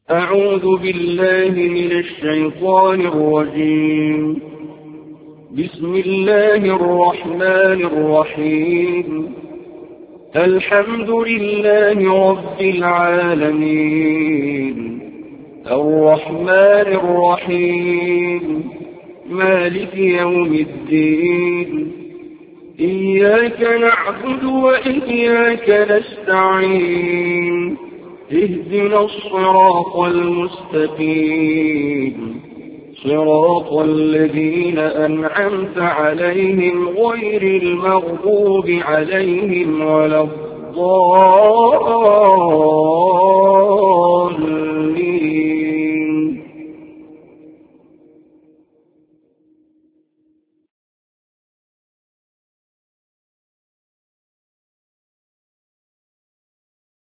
أعوذ بالله من الشيطان الرجيم. بسم الله الرحمن الرحيم. الحمد لله رب العالمين، الرحمن الرحيم، مالك يوم الدين. إياك نعبد وإياك نستعين. اهدنا الصراط المستقيم، صراط الذين أنعمت عليهم غير المغضوب عليهم ولا الضالين.